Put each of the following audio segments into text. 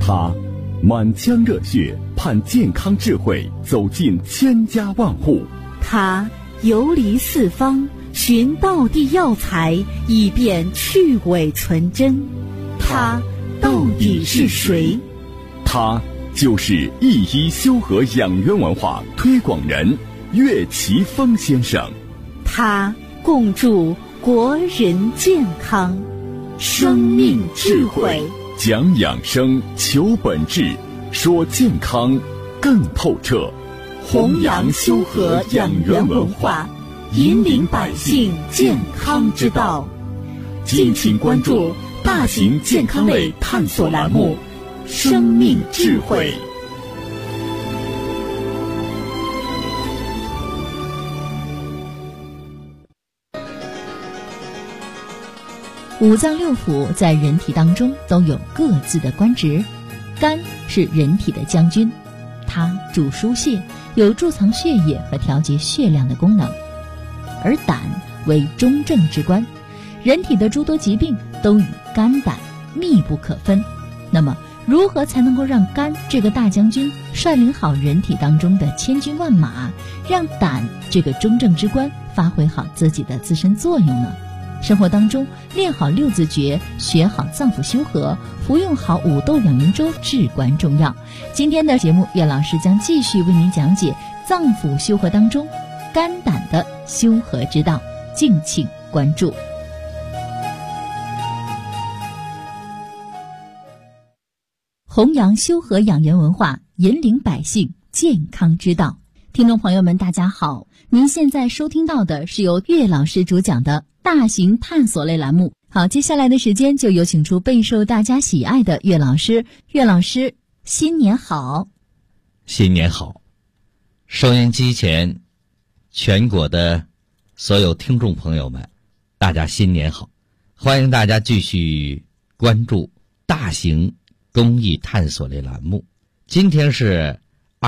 他满腔热血盼健康智慧走进千家万户， 他游离四方寻道地药材，以便去伪存真。他到底是谁？ 他就是一一修和养元文化推广人岳奇峰先生。 他共筑国人健康，生命智慧， 讲养生，求本质，说健康更透彻， 弘扬修和养元文化，引领百姓健康之道。敬请关注大型健康类探索栏目《生命智慧》。 五脏六腑在人体当中都有各自的官职，肝是人体的将军，它主疏泄，有贮藏血液和调节血量的功能，而胆为中正之官，人体的诸多疾病都与肝胆密不可分。那么如何才能够让肝这个大将军率领好人体当中的千军万马，让胆这个中正之官发挥好自己的自身作用呢？生活当中练好六字诀，学好脏腑修和，服用好五豆养元粥至关重要。今天的节目，岳老师将继续为您讲解脏腑修和当中肝胆的修和之道，敬请关注。弘扬修和养元文化，引领百姓健康之道。听众朋友们大家好，您现在收听到的是由岳老师主讲的大型探索类栏目。好，接下来的时间就有请出备受大家喜爱的岳老师。岳老师，新年好！ 新年好！收音机前全国的所有听众朋友们，大家新年好！欢迎大家继续关注大型公益探索类栏目。今天是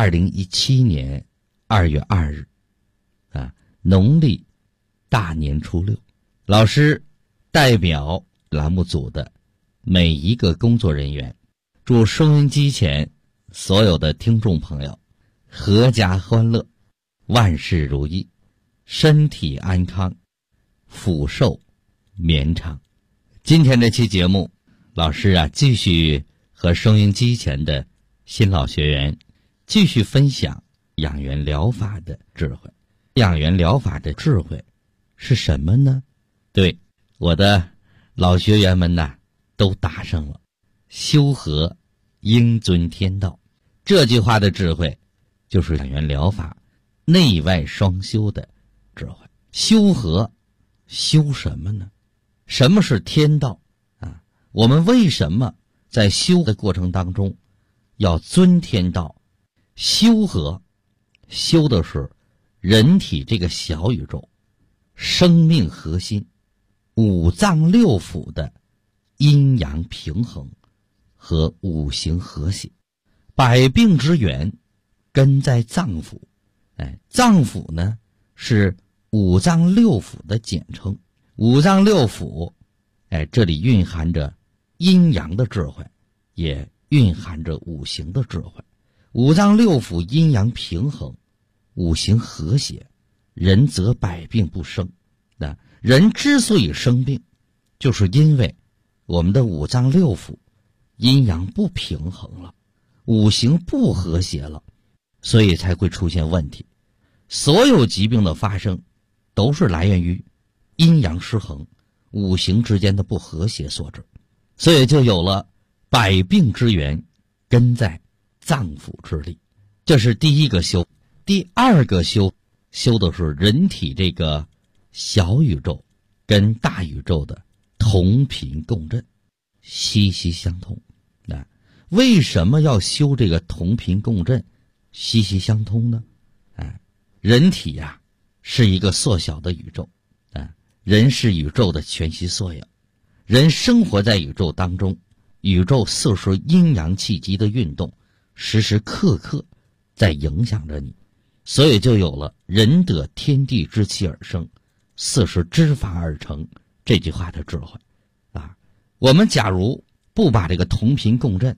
2017年2月2日，农历大年初六。老师代表栏目组的每一个工作人员，祝收音机前所有的听众朋友阖家欢乐，万事如意，身体安康，福寿绵长。今天这期节目，老师继续和收音机前的新老学员继续分享养元疗法的智慧。养元疗法的智慧是什么呢？对，我的老学员们都答上了，修和应遵天道。这句话的智慧就是养元疗法内外双修的智慧。修和修什么呢？什么是天道我们为什么在修的过程当中要遵天道？修和修的是人体这个小宇宙生命核心五脏六腑的阴阳平衡和五行和谐。百病之源根在脏腑，脏腑呢是五脏六腑的简称。五脏六腑这里蕴含着阴阳的智慧，也蕴含着五行的智慧。五脏六腑阴阳平衡，五行和谐，人则百病不生。人之所以生病，就是因为我们的五脏六腑阴阳不平衡了，五行不和谐了，所以才会出现问题。所有疾病的发生都是来源于阴阳失衡，五行之间的不和谐所致，所以就有了百病之源根在脏腑之力。这是第一个修。第二个修的是人体这个小宇宙跟大宇宙的同频共振，息息相通。为什么要修这个同频共振息息相通呢？人体是一个缩小的宇宙，人是宇宙的全息缩影，人生活在宇宙当中，宇宙四时阴阳气机的运动时时刻刻在影响着你，所以就有了人得天地之气而生，四时之法而成这句话的智慧。我们假如不把这个同频共振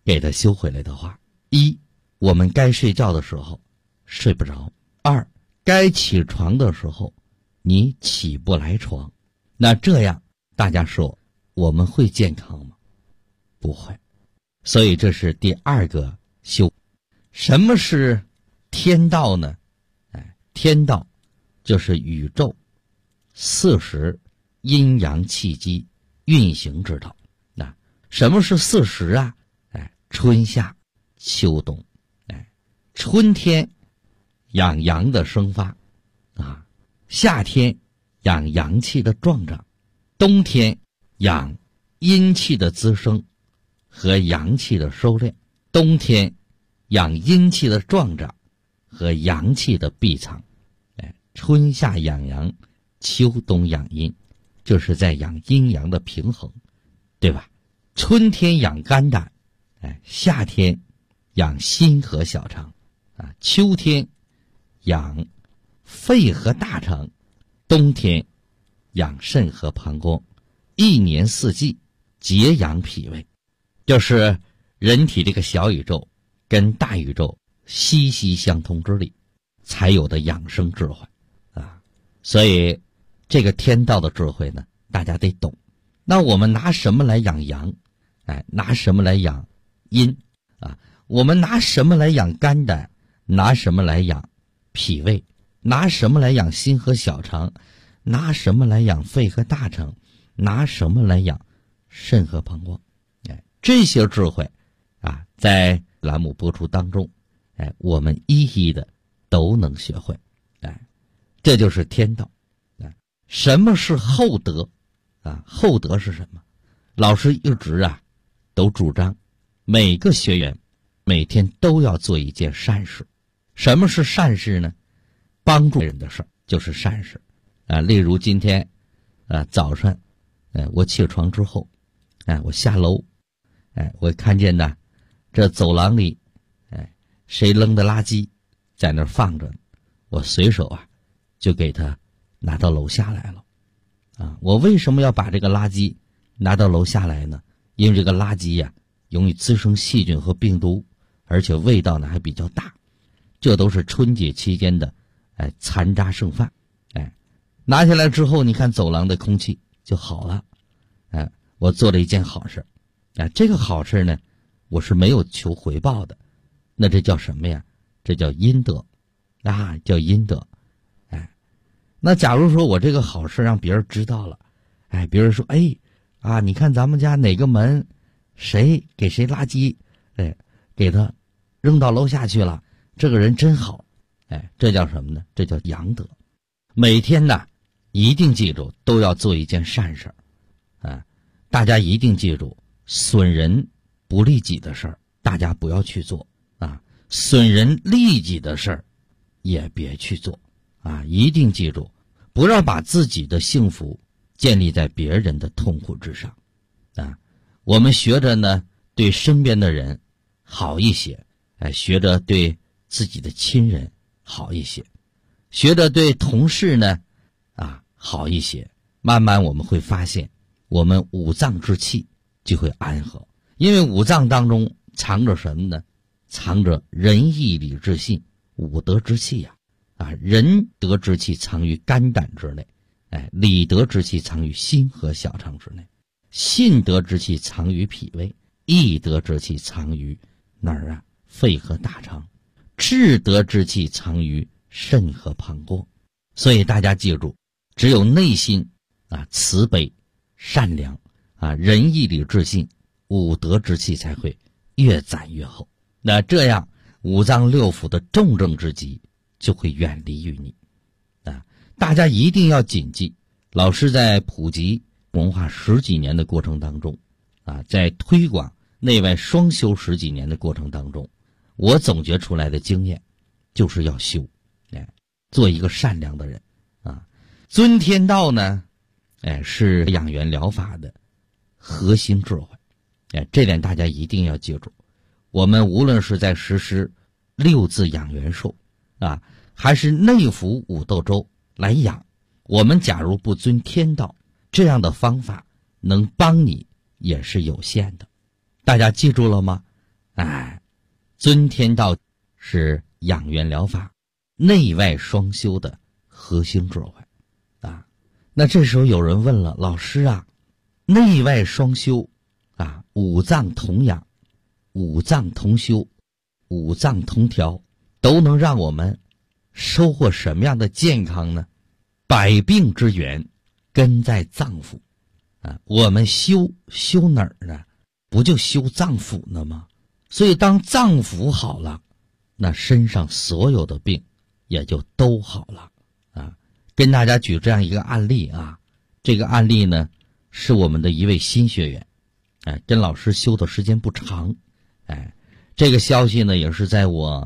给它修回来的话，一，我们该睡觉的时候睡不着；二，该起床的时候你起不来床。那这样大家说我们会健康吗？不会。所以这是第二个修。什么是天道呢？天道就是宇宙40阴阳气机运行之道。那什么是40啊？春夏秋冬。春天养阳的生发啊，夏天养阳气的壮长，冬天养阴气的滋生和阳气的收敛，冬天养阴气的壮长和阳气的闭藏。春夏养阳，秋冬养阴，就是在养阴阳的平衡，对吧？春天养肝胆，夏天养心和小肠，秋天养肺和大肠，冬天养肾和膀胱，一年四季节养脾胃。就是人体这个小宇宙跟大宇宙息息相通之力才有的养生智慧啊！所以这个天道的智慧呢，大家得懂。那我们拿什么来养阳？拿什么来养阴啊？我们拿什么来养肝胆？拿什么来养脾胃？拿什么来养心和小肠？拿什么来养肺和大肠？拿什么来养肾和膀胱？这些智慧啊，在栏目播出当中，我们一一的都能学会。这就是天道。什么是厚德啊？厚德是什么？老师一直都主张每个学员每天都要做一件善事。什么是善事呢？帮助人的事就是善事例如今天早上我起床之后我下楼我看见呢这走廊里谁扔的垃圾在那儿放着，我随手就给他拿到楼下来了我为什么要把这个垃圾拿到楼下来呢？因为这个垃圾容易滋生细菌和病毒，而且味道呢还比较大，这都是春节期间的残渣剩饭。拿下来之后，你看走廊的空气就好了。我做了一件好事。这个好事呢，我是没有求回报的，那这叫什么呀？这叫阴德叫阴德。那假如说我这个好事让别人知道了，别人说你看咱们家哪个门谁给谁垃圾给他扔到楼下去了，这个人真好。这叫什么呢？这叫阳德。每天呢一定记住都要做一件善事大家一定记住，损人不利己的事儿大家不要去做损人利己的事儿也别去做一定记住，不要把自己的幸福建立在别人的痛苦之上我们学着呢对身边的人好一些，学着对自己的亲人好一些，学着对同事呢好一些，慢慢我们会发现我们五脏之气就会安和。因为五脏当中藏着什么呢？藏着仁义礼智信五德之气仁德之气藏于肝胆之内，礼德之气藏于心和小肠之内，信德之气藏于脾胃，义德之气藏于哪儿肺和大肠，智德之气藏于肾和膀胱。所以大家记住，只有内心慈悲善良仁义礼智信五德之气才会越攒越厚。那这样五脏六腑的重症之疾就会远离于你大家一定要谨记，老师在普及文化10几年的过程当中在推广内外双修10几年的过程当中，我总结出来的经验就是要修做一个善良的人尊天道呢是养元疗法的核心智慧这点大家一定要记住。我们无论是在实施6字养元术还是内服五斗粥来养，我们假如不尊天道，这样的方法能帮你也是有限的。大家记住了吗？ 尊天道是养元疗法内外双修的核心智慧啊。那这时候有人问了，老师啊，内外双修啊，五脏同养，五脏同修，五脏同调，都能让我们收获什么样的健康呢？百病之源根在脏腑啊，我们修哪儿呢？不就修脏腑呢吗？所以当脏腑好了，那身上所有的病也就都好了啊。跟大家举这样一个案例啊，这个案例呢是我们的一位新学员，跟老师修的时间不长，这个消息呢也是在我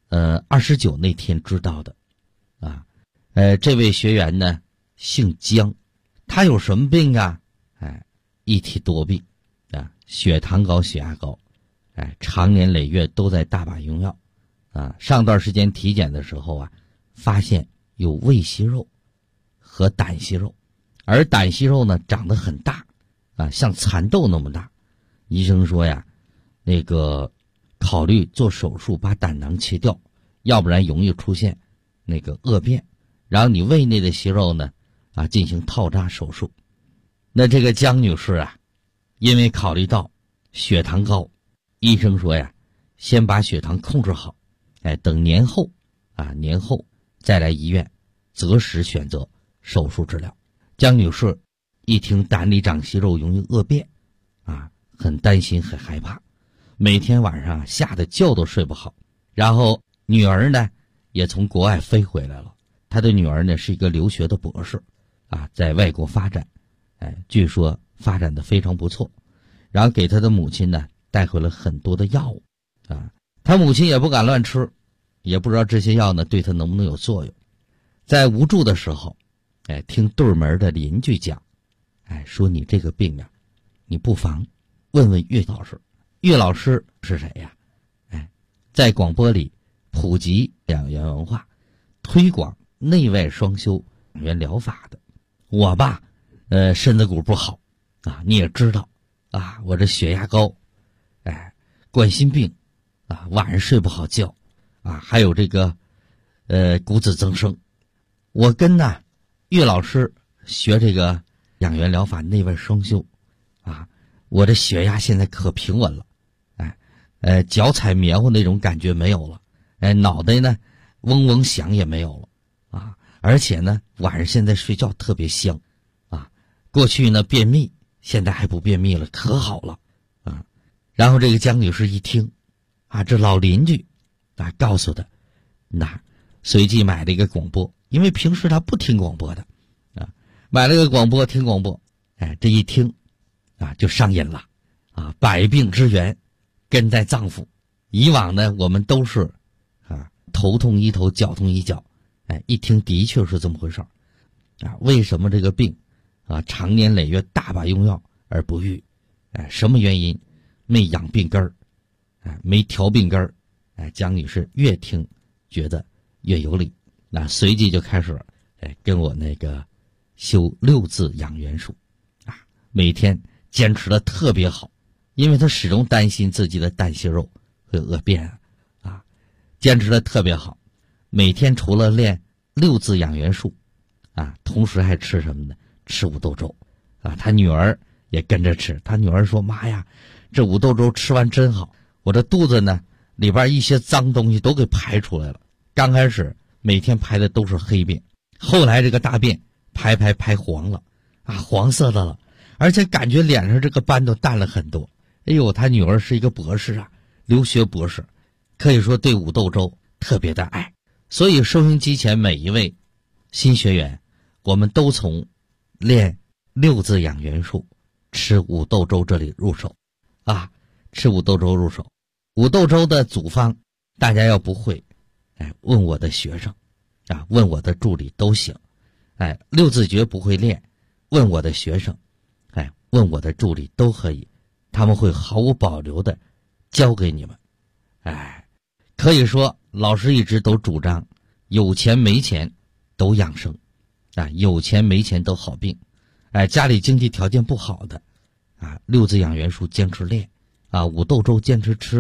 29那天知道的啊。这位学员呢姓姜，他有什么病啊？一体多病啊，血糖高、血压高，长年累月都在大把用药啊。上段时间体检的时候啊，发现有胃息肉和胆息肉，而胆息肉呢长得很大啊，像蚕豆那么大。医生说呀，那个考虑做手术把胆囊切掉，要不然容易出现那个恶变，然后你胃内的息肉呢进行套扎手术。那这个姜女士啊，因为考虑到血糖高，医生说呀，先把血糖控制好，等年后再来医院择时选择手术治疗。姜女士一听胆里长息肉容易恶变啊，很担心很害怕，每天晚上吓得觉都睡不好。然后女儿呢也从国外飞回来了，她的女儿呢是一个留学的博士啊，在外国发展，据说发展的非常不错。然后给她的母亲呢带回了很多的药物啊，她母亲也不敢乱吃，也不知道这些药呢对她能不能有作用。在无助的时候，听对门的邻居讲，说你这个病啊，你不妨问问岳老师。岳老师是谁呀？在广播里普及养元文化，推广内外双修养元疗法的。我吧，身子骨不好啊，你也知道啊，我这血压高，冠心病啊，晚上睡不好觉啊，还有这个骨质增生。我跟岳老师学这个养元疗法内外双修啊，我这血压现在可平稳了，脚踩棉花那种感觉没有了，脑袋呢嗡嗡响也没有了啊，而且呢晚上现在睡觉特别香啊，过去呢便秘，现在还不便秘了，可好了啊。然后这个姜女士一听啊，这老邻居告诉她，随即买了一个广播，因为平时她不听广播的啊，买了个广播听广播，这一听就上瘾了啊，百病之源根在脏腑。以往呢我们都是头痛医头，脚痛医脚，一听的确是这么回事为什么这个病长年累月大把用药而不愈？什么原因？没养病根儿，没调病根儿。姜女士越听觉得越有理，随即就开始跟我那个修6字养元术每天坚持的特别好，因为她始终担心自己的胆息肉会恶变坚持的特别好。每天除了练6字养元术同时还吃什么呢？吃五豆粥她女儿也跟着吃。她女儿说，妈呀，这五豆粥吃完真好，我这肚子呢里边一些脏东西都给排出来了。刚开始每天排的都是黑便，后来这个大便排黄了黄色的了，而且感觉脸上这个斑都淡了很多。哎呦，他女儿是一个博士留学博士，可以说对五豆粥特别的爱。所以收音机前每一位新学员，我们都从练6字养元术，吃五豆粥这里入手吃五豆粥入手。五豆粥的组方大家要不会问我的学生问我的助理都行。6字诀不会练，问我的学生问我的助理都可以，他们会毫无保留的教给你们。可以说老师一直都主张有钱没钱都养生有钱没钱都好病。家里经济条件不好的6字养元术坚持练五豆粥坚持吃，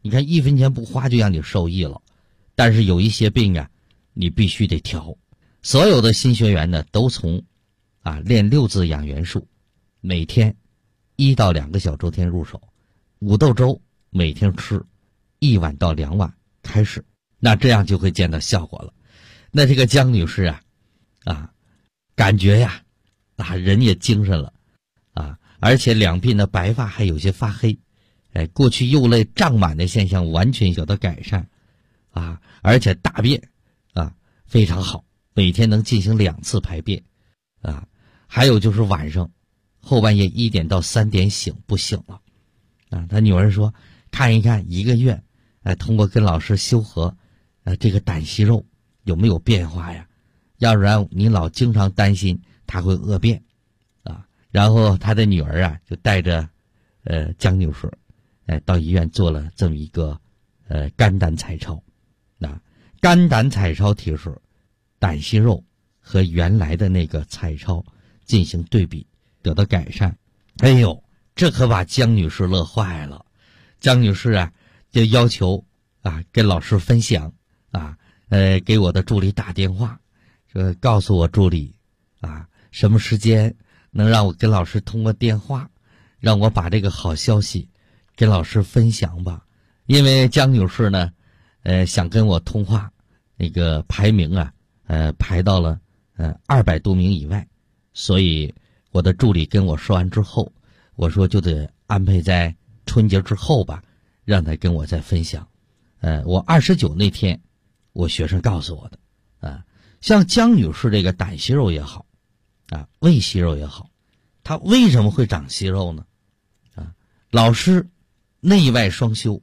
你看1分钱不花就让你受益了。但是有一些病啊，你必须得调。所有的新学员呢，都从练6字养元术，每天1到2个小周天入手，5豆粥每天吃1碗到2碗开始，那这样就会见到效果了。那这个江女士感觉呀人也精神了而且两鬓的白发还有些发黑，过去右肋胀满的现象完全有了改善而且大便非常好，每天能进行2次排便还有就是晚上后半夜1点到3点不醒了他女儿说看一看1个月通过跟老师修和这个胆息肉有没有变化呀，要不然你老经常担心他会恶变然后他的女儿就带着江女士到医院做了这么一个肝胆彩超肝胆彩超提示胆息肉和原来的那个彩超进行对比，得到改善。哎呦，这可把江女士乐坏了。江女士就要求跟老师分享给我的助理打电话，说告诉我助理什么时间能让我跟老师通过电话，让我把这个好消息跟老师分享吧。因为江女士呢想跟我通话，那个排名排到了200多名以外，所以我的助理跟我说完之后，我说就得安排在春节之后吧，让他跟我再分享。我29那天我学生告诉我的像江女士这个胆息肉也好胃息肉也好，它为什么会长息肉呢老师内外双修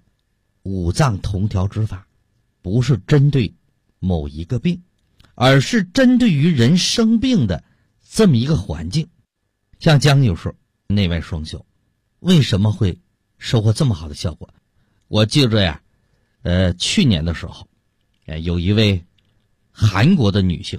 5脏同调之法，不是针对某一个病，而是针对于人生病的这么一个环境。像江女士内外双修为什么会收获这么好的效果？我记着去年的时候有一位韩国的女性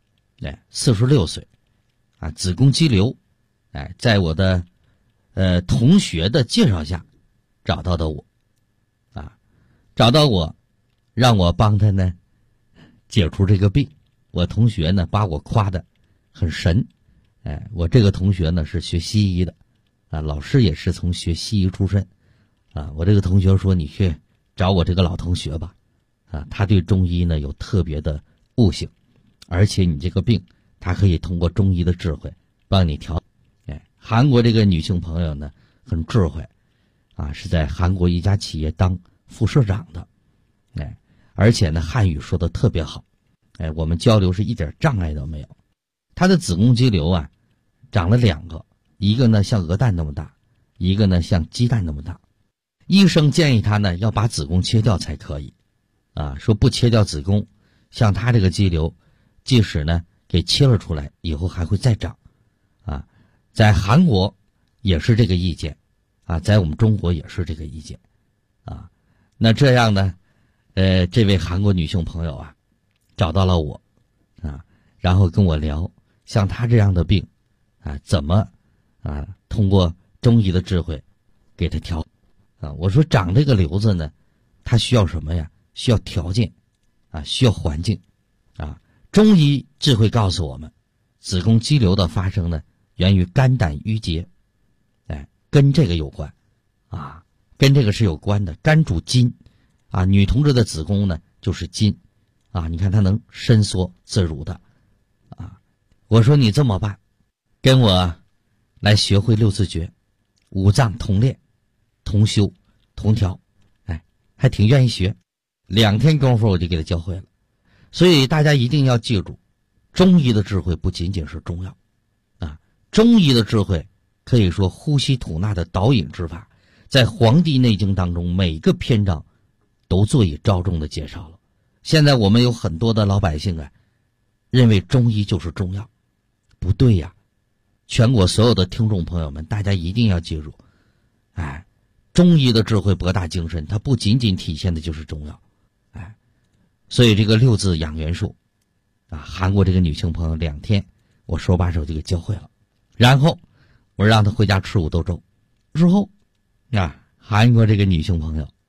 46岁子宫肌瘤在我的同学的介绍下找到的我找到我让我帮他呢解除这个病。我同学呢把我夸得很神我这个同学呢是学西医的老师也是从学西医出身我这个同学说你去找我这个老同学吧他对中医呢有特别的悟性，而且你这个病他可以通过中医的智慧帮你调。韩国这个女性朋友呢很智慧是在韩国一家企业当副社长的而且呢汉语说的特别好我们交流是一点障碍都没有。她的子宫肌瘤长了2个，一个呢像鹅蛋那么大，一个呢像鸡蛋那么大。医生建议她呢要把子宫切掉才可以说不切掉子宫，像她这个肌瘤即使呢给切了出来以后还会再长在韩国也是这个意见在我们中国也是这个意见那这样呢这位韩国女性朋友找到了我然后跟我聊像她这样的病怎么通过中医的智慧给她调我说长这个瘤子呢它需要什么呀？需要条件需要环境中医智慧告诉我们子宫肌瘤的发生呢源于肝胆郁结跟这个有关跟这个是有关的。肝主筋女同志的子宫呢就是筋你看它能伸缩自如的我说你这么办，跟我来学会6字诀，5脏同练同修同调还挺愿意学。2天功夫我就给他教会了。所以大家一定要记住，中医的智慧不仅仅是中药中医的智慧可以说呼吸吐纳的导引之法，在《黄帝内经》当中每个篇章都做以着重的介绍了。现在我们有很多的老百姓认为中医就是中药，不对呀。全国所有的听众朋友们，大家一定要记住中医的智慧博大精深，它不仅仅体现的就是中药所以这个6字养元术韩国这个女性朋友2天我手把手就给教会了。然后我让她回家吃5豆粥之后韩国这个女性朋友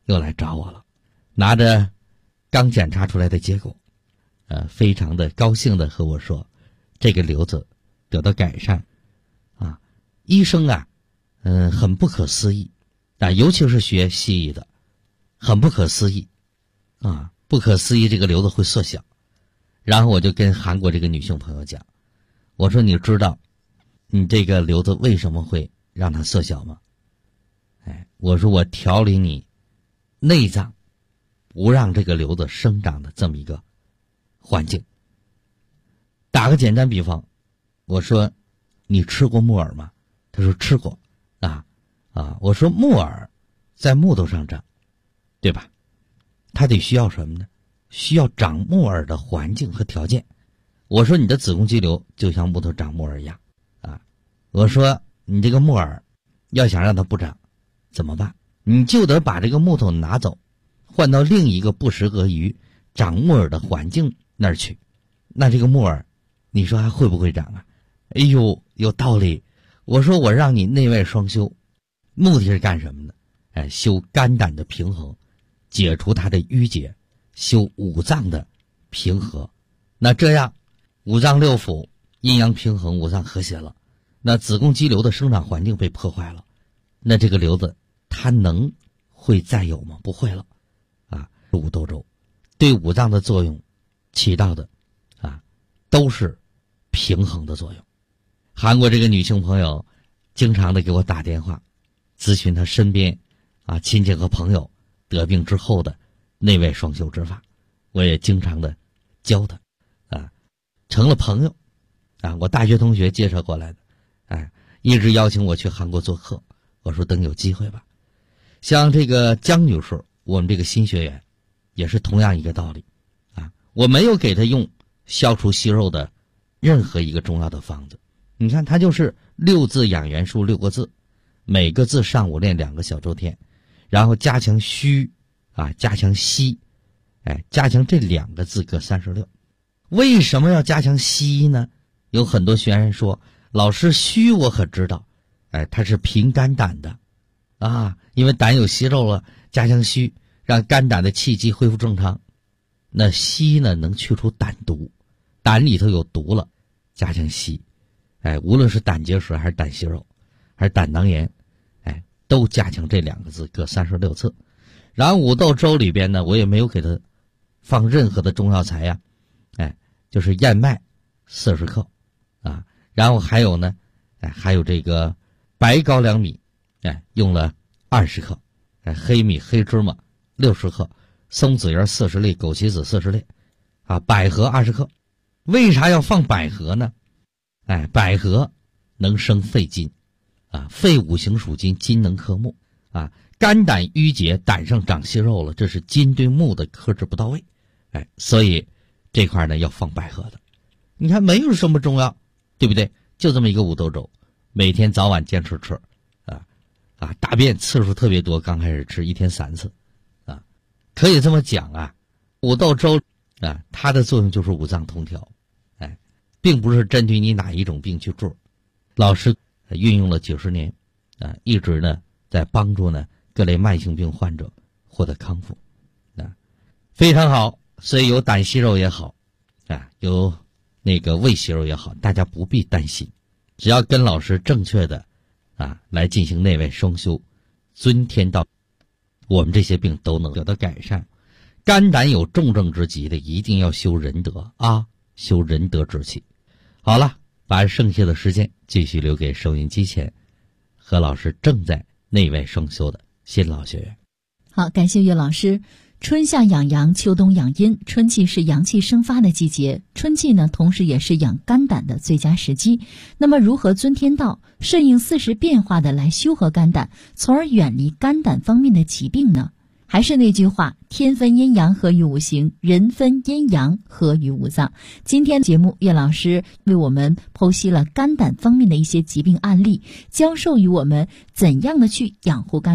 又来找我了，拿着刚检查出来的结果，非常的高兴的和我说，这个瘤子得到改善，啊，医生啊，很不可思议，尤其是学西医的，很不可思议，啊，不可思议这个瘤子会缩小。然后我就跟韩国这个女性朋友讲，我说你知道你这个瘤子为什么会让它缩小吗？我说我调理你内脏不让这个瘤子生长的这么一个环境。打个简单比方，我说你吃过木耳吗？他说吃过。我说木耳在木头上长，对吧？它得需要什么呢？需要长木耳的环境和条件。我说你的子宫肌瘤就像木头长木耳一样我说你这个木耳要想让它不长怎么办？你就得把这个木头拿走，换到另一个不适合于长木耳的环境那儿去，那这个木耳你说还会不会长啊？哎呦，有道理。我说我让你内外双修，目的是干什么呢？修肝胆的平衡，解除它的淤结，修五脏的平和。那这样五脏六腑阴阳平衡，五脏和谐了，那子宫肌瘤的生长环境被破坏了，那这个瘤子它会再有吗？不会了五豆粥对五脏的作用起到的都是平衡的作用。韩国这个女性朋友经常的给我打电话咨询她身边亲戚和朋友得病之后的内外双修之法，我也经常的教她成了朋友我大学同学介绍过来的一直邀请我去韩国做客，我说等有机会吧。像这个江女士，我们这个新学员也是同样一个道理我没有给她用消除息肉的任何一个重要的方子，你看它就是6字养元术6个字，每个字上午练2个小周天，然后加强虚加强息，加强这2个字各36。为什么要加强息呢？有很多学员说，老师虚我可知道，它是平肝胆的因为胆有息肉了，加强虚让肝胆的气机恢复正常。那息呢能去除胆毒，胆里头有毒了，加强息无论是胆结石还是胆息肉还是胆囊炎都加强这2个字各36次。然后五豆粥里边呢，我也没有给它放任何的中药材呀就是燕麦40克然后还有呢还有这个白高粱米用了20克黑米黑芝麻60克，松子叶40粒，枸杞子40粒百合20克。为啥要放百合呢？百合能生肺金肺五行属金，金能克木肝胆郁结，胆上长息肉了，这是金对木的克制不到位所以这块呢要放百合的。你看没有什么中药，对不对？就这么一个五豆粥，每天早晚坚持吃大便次数特别多，刚开始吃1天3次可以这么讲五豆粥它的作用就是五脏通调并不是针对你哪一种病去治。老师运用了90年一直呢在帮助呢各类慢性病患者获得康复非常好。所以有胆息肉也好有那个胃息肉也好，大家不必担心，只要跟老师正确的来进行内外双修，遵天道，我们这些病都能得到改善。肝胆有重症之疾的，一定要修仁德修仁德之气。好了，把剩下的时间继续留给收音机前和老师正在内外双修的新老学员。 好，感谢岳老师。春夏养阳，秋冬养阴，春季是阳气生发的季节，春季呢，同时也是养肝胆的最佳时机。那么如何遵天道，顺应四时变化的来修和肝胆，从而远离肝胆方面的疾病呢？还是那句话，天分阴阳合于五行，人分阴阳合于五脏。今天节目，岳老师为我们剖析了肝胆方面的一些疾病案例，教授于我们怎样的去养护肝胆，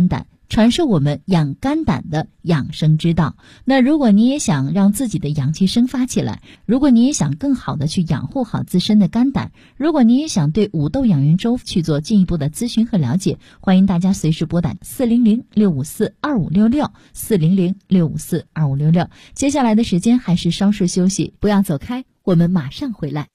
传授我们养肝胆的养生之道。那如果你也想让自己的阳气生发起来，如果你也想更好的去养护好自身的肝胆，如果你也想对五豆养元粥去做进一步的咨询和了解，欢迎大家随时拨打400-654-2566 400-654-2566。接下来的时间还是稍事休息，不要走开，我们马上回来。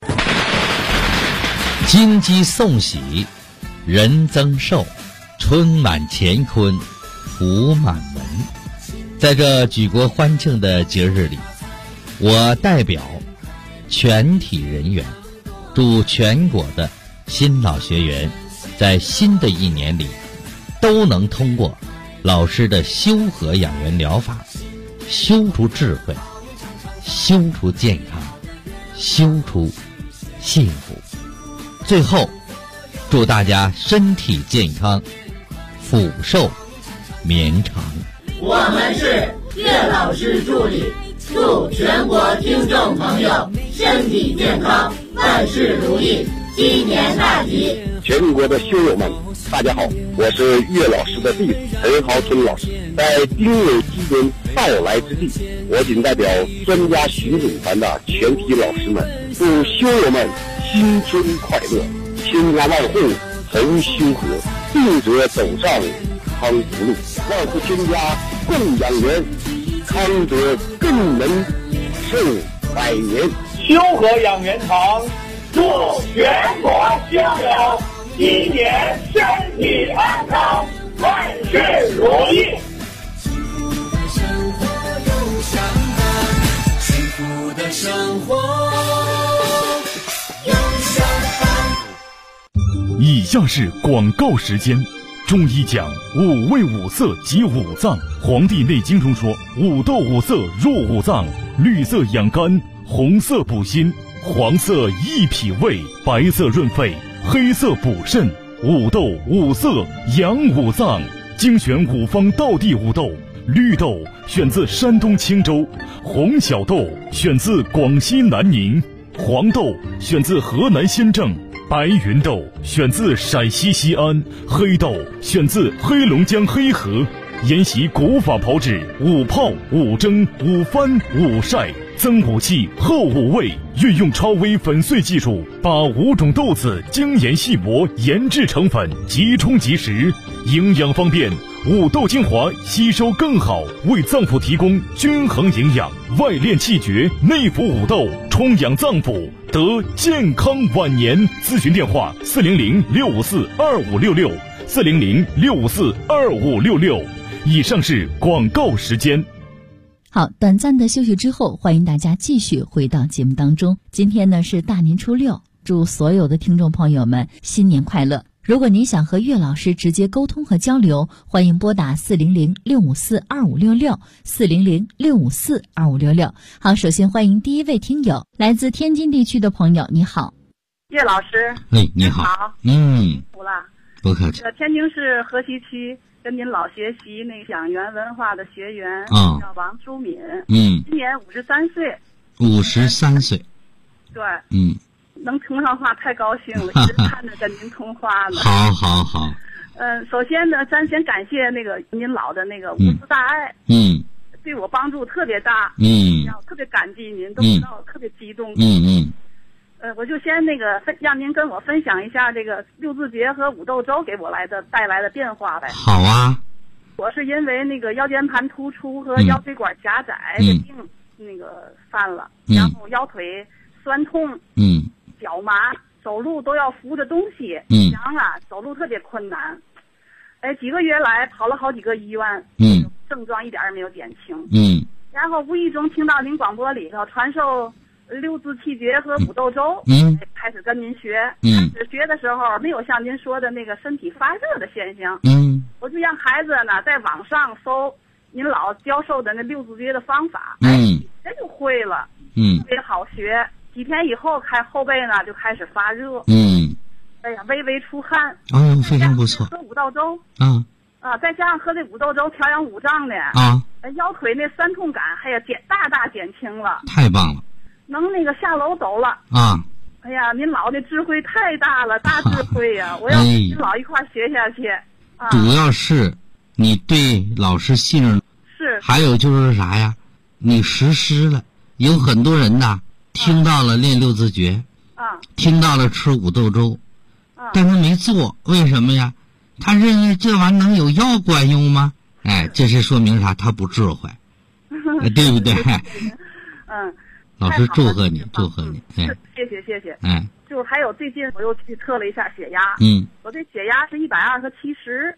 金鸡送喜，人增寿，春满乾坤，福满门。在这举国欢庆的节日里，我代表全体人员，祝全国的新老学员在新的一年里都能通过老师的修和养元疗法，修出智慧，修出健康，修出幸福。最后祝大家身体健康，福寿绵长。 我们是岳老师助理，祝全国听众朋友身体健康，万事如意，鸡年大吉。 全国的修友们，大家好，我是岳老师的弟子陈豪春老师。在丁酉鸡年到来之际，我谨代表专家巡警团的全体老师们，祝修友们新春快乐，千家万户同修和，病者走上康福路，万户千家共养元，康者更能寿百年。 修和养元堂，祝全国修友今年身体安康，万事如意。 幸福的生活有相伴。 以下是广告时间。中医讲五味五色及五脏，《黄帝内经》中说五豆五色入五脏，绿色养肝，红色补心，黄色益脾胃，白色润肺，黑色补肾。五豆五色养五脏，精选五方道地五豆。绿豆选自山东青州，红小豆选自广西南宁，黄豆选自河南新郑，白云豆选自陕西西安，黑豆选自黑龙江黑河。沿袭古法炮制，五泡、五蒸、五翻、五晒，增五气，厚五味，运用超微粉碎技术，把五种豆子精研细磨，研制成粉，即冲即食，营养方便。五豆精华吸收更好，为脏腑提供均衡营养，外练气绝，内服五豆，充养脏腑，得健康晚年。咨询电话400-654-2566 400-654-2566。以上是广告时间。 好，短暂的休息之后，欢迎大家继续回到节目当中。今天呢是大年初六，祝所有的听众朋友们新年快乐。如果您想和岳老师直接沟通和交流，欢迎拨打400-654-2566 400-654-2566。好，首先欢迎第一位听友，来自天津地区的朋友，你好。 岳老师， 你好。 好，服了。 不客气。 天津市河西区跟您老学习那个养元文化的学员，叫王淑敏，今年53岁。53岁。对。能通上话太高兴了，一直看着跟您通话呢。 好。 首先呢，咱先感谢那个您老的那个无私大爱，对我帮助特别大，特别感激您，都知道我特别激动。我就先那个让您跟我分享一下这个六字诀和五豆粥给我带来的变化呗。 好啊。 我是因为那个腰间盘突出和腰椎管狭窄的病那个犯了，然后腰腿酸痛，脚麻，走路都要扶着东西，走路特别困难。几个月来跑了好几个医院，症状一点也没有减轻。然后无意中听到您广播里头传授六字气诀和五豆粥，开始跟您学。开始学的时候没有像您说的那个身体发热的现象。我就让孩子呢在网上搜您老教授的那六字诀的方法，这就会了，特别好学。几天以后，后背呢就开始发热，微微出汗， 非常不错。 喝五豆粥，再加上喝这五豆粥调养五脏的，腰腿那酸痛感还有大大减轻了， 太棒了， 能那个下楼走了哎呀，您老的智慧太大了，大智慧呀！我要跟您老一块学下去。 主要是你对老师信任， 是。 还有就是啥呀？你实施了。有很多人呐，听到了练六字诀，听到了吃五豆粥，但他没做，为什么呀？他认为这玩意能有药管用吗？哎，这是说明啥？他不智慧，对不对？老师祝贺你，祝贺你。 谢谢。 哎， 就还有最近我又去测了一下血压，我这血压是120和70。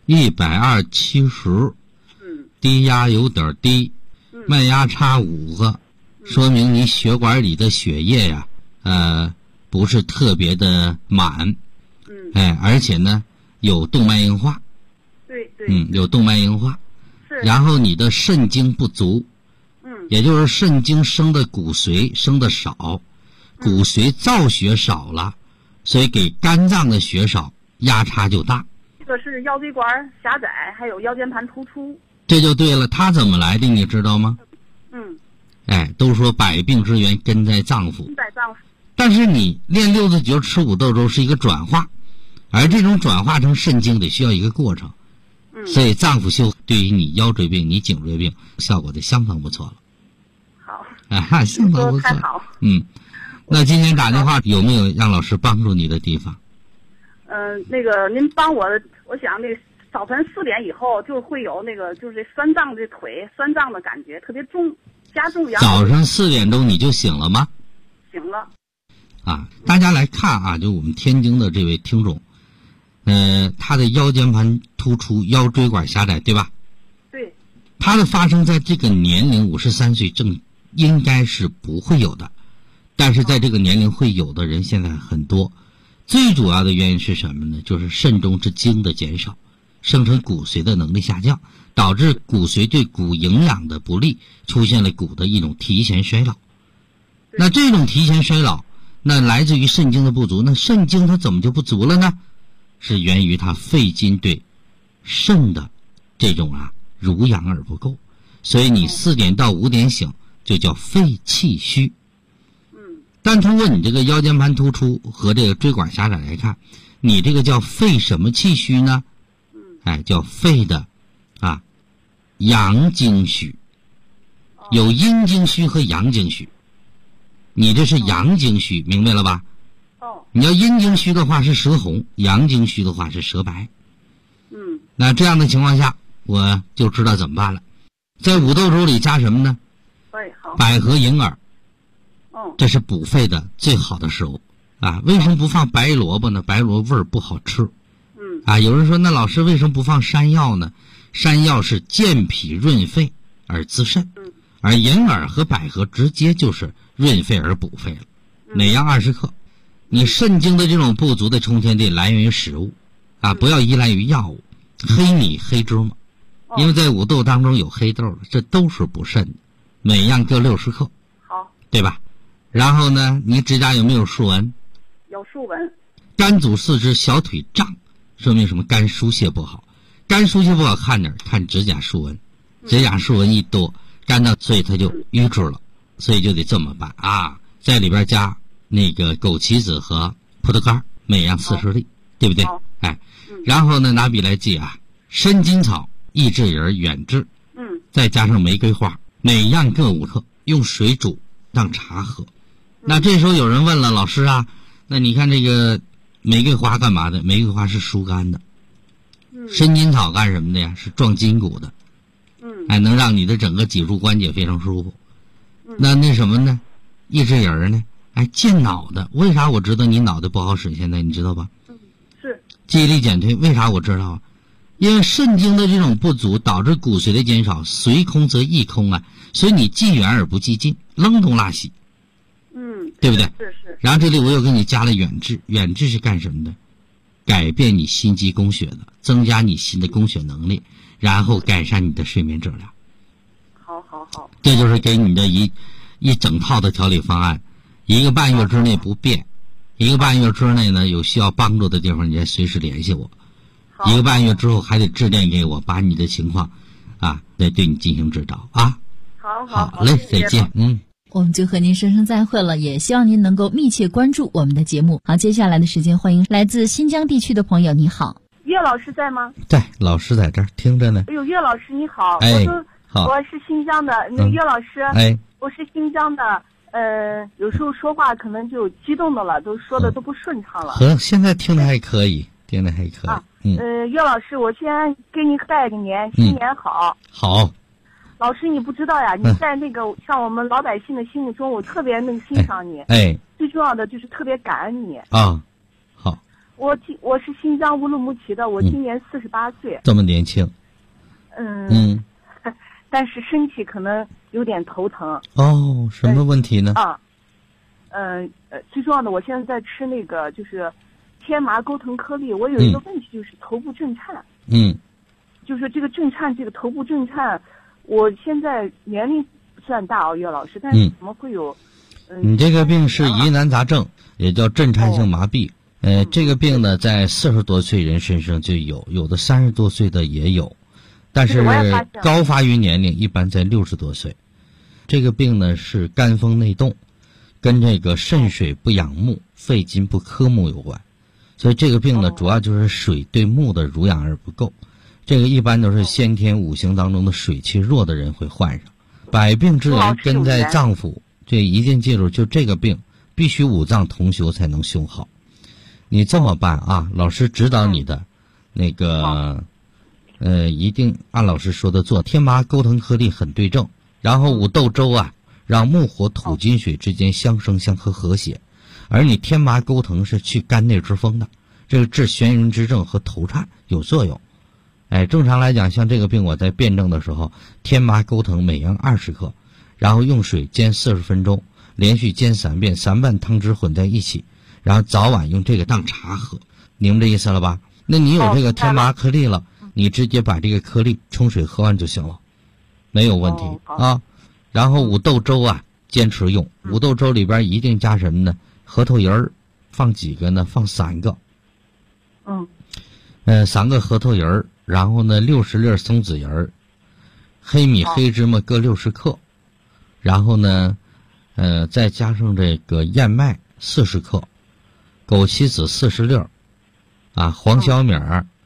120/70，低压有点低，脉压差5个，说明你血管里的血液呀，不是特别的满，而且呢有动脉硬化， 对， 有动脉硬化， 是， 然后你的肾精不足，也就是肾精生的骨髓生的少，骨髓造血少了，所以给肝脏的血少，压差就大。 这个是腰椎管狭窄，还有腰间盘突出。 这就对了，它怎么来的你知道吗？都说百病之源根在脏腑，但是你练六字诀吃五豆粥是一个转化，而这种转化成肾精得需要一个过程，所以脏腑修对于你腰椎病、你颈椎病效果就相当不错了。 好， 相当不错。 太好。 那今天打电话有没有让老师帮助你的地方？ 那个您帮我想那个早晨4点以后就会有那个就是酸胀的腿酸胀的感觉，特别重，加重阳。 早上4点钟你就醒了吗？ 醒了。 大家来看啊，就我们天津的这位听众，他的腰间盘突出、腰椎管狭窄，对吧？ 对。 他的发生在这个年龄53岁正应该是不会有的，但是在这个年龄会有的人现在很多。最主要的原因是什么呢？就是肾中之精的减少，生成骨髓的能力下降，导致骨髓对骨营养的不利，出现了骨的一种提前衰老。那这种提前衰老，那来自于肾精的不足。那肾精它怎么就不足了呢？是源于它肺经对肾的这种濡养而不够。所以你4点到5点醒，就叫肺气虚。但通过你这个腰间盘突出和这个椎管狭窄来看，你这个叫肺什么气虚呢？叫肺的阳经虚，有阴经虚和阳经虚。你这是阳经虚，明白了吧？你要阴经虚的话是舌红，阳经虚的话是舌白。那这样的情况下，我就知道怎么办了。在五豆粥里加什么呢？百合、银耳。这是补肺的最好的食物为什么不放白萝卜呢？白萝卜味儿不好吃。有人说那老师为什么不放山药呢？山药是健脾润肺而滋肾，而银耳和百合直接就是润肺而补肺了。每样20克。你肾精的这种不足的充填得来源于食物不要依赖于药物。黑米、黑芝麻，因为在五豆当中有黑豆的，这都是补肾的，每样各60克。 好， 对吧？然后呢，你指甲有没有竖纹？ 有竖纹。 肝阻四肢，小腿胀，说明什么？肝疏泄不好。肝疏泄不好看哪儿？看指甲竖纹。指甲竖纹一多，肝呢，所以它就淤滞了，所以就得这么办在里边加那个枸杞子和葡萄干，每样40粒，对不对？然后呢，拿笔来记参金草、益智仁、远志，再加上玫瑰花，每样各5克，用水煮当茶喝。那这时候有人问了，老师那你看这个玫瑰花干嘛的？玫瑰花是疏肝的。参金草干什么的呀？是壮筋骨的。能让你的整个脊柱关节非常舒服。那什么呢？益智仁呢？健脑的。为啥我知道你脑袋不好使？现在你知道吧？ 是。 记忆力减退，为啥我知道因为肾精的这种不足，导致骨髓的减少，随空则溢空所以你记远而不记近，扔东拉西。对不对？ 是。 然后这里我又给你加了远志，远志是干什么的？改变你心肌供血的，增加你心的供血能力，然后改善你的睡眠质量。 好。 这就是给你的一整套的调理方案，1个半月之内不变，1个半月之内呢有需要帮助的地方，你再随时联系我。1个半月之后还得致电给我，把你的情况再对你进行指导好嘞，再见。 我们就和您说声再会了，也希望您能够密切关注我们的节目。好，接下来的时间，欢迎来自新疆地区的朋友，你好。 你岳老师在吗？ 在，老师在这儿听着呢。 哎呦，岳老师你好， 哎，好， 我是新疆的那个岳老师， 哎， 我是新疆的，有时候说话可能就激动的了，都说的都不顺畅了。 现在听的还可以，听的还可以。 啊，岳老师，我先给你拜个年，新年好。 好。 老师，你不知道呀，你在那个像我们老百姓的心目中，我特别能欣赏你。 哎， 最重要的就是特别感恩你啊。好， 我是新疆乌鲁木齐的，我今年48岁， 这么年轻。 但是身体可能有点头疼。 哦，什么问题呢？ 最重要的，我现在在吃那个就是天麻钩藤颗粒，我有一个问题就是头部震颤。就是这个震颤，这个头部震颤。我现在年龄不算大哦，岳老师，但是怎么会有？ 你这个病是疑难杂症，也叫震颤性麻痹。这个病呢，在40多岁人身上就有，有的30多岁的也有，但是高发育年龄一般在60多岁。这个病呢是肝风内动，跟这个肾水不养目、肺金不克木有关，所以这个病呢主要就是水对木的濡养而不够。这个一般都是先天五行当中的水气弱的人会患上。百病之源根在脏腑，这一定记住，就这个病必须五脏同修才能修好。你这么办啊，老师指导你的那个一定按老师说的做。天麻钩藤颗粒很对症，然后五豆粥啊，让木火土金水之间相生相克和谐。而你天麻钩藤是去肝内之风的，这个治眩晕之症和头颤有作用。正常来讲，像这个病我在辩证的时候，天麻钩藤每样20克，然后用水煎40分钟，连续煎3遍，3拌汤汁混在一起，然后早晚用这个当茶喝，明白这意思了吧？那你有这个天麻颗粒了，你直接把这个颗粒冲水喝完就行了，没有问题啊。然后五豆粥啊，坚持用。五豆粥里边一定加什么呢？核桃仁儿，放几个呢？放3个。3个核桃仁儿。然后呢，60粒松子仁儿，黑米、黑芝麻各60克，然后呢，再加上这个燕麦40克，枸杞子40粒，黄小米